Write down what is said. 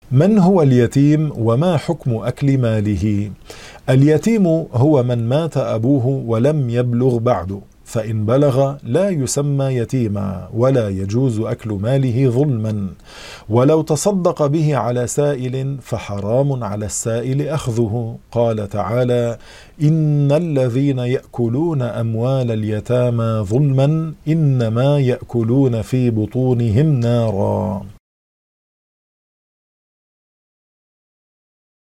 من هو اليتيم وما حكم أكل ماله؟ اليتيم هو من مات أبوه ولم يبلغ بعد، فإن بلغ لا يسمى يتيما ولا يجوز أكل ماله ظلما، ولو تصدق به على سائل فحرام على السائل أخذه. قال تعالى: إن الذين يأكلون أموال اليتامى ظلما إنما يأكلون في بطونهم نارا.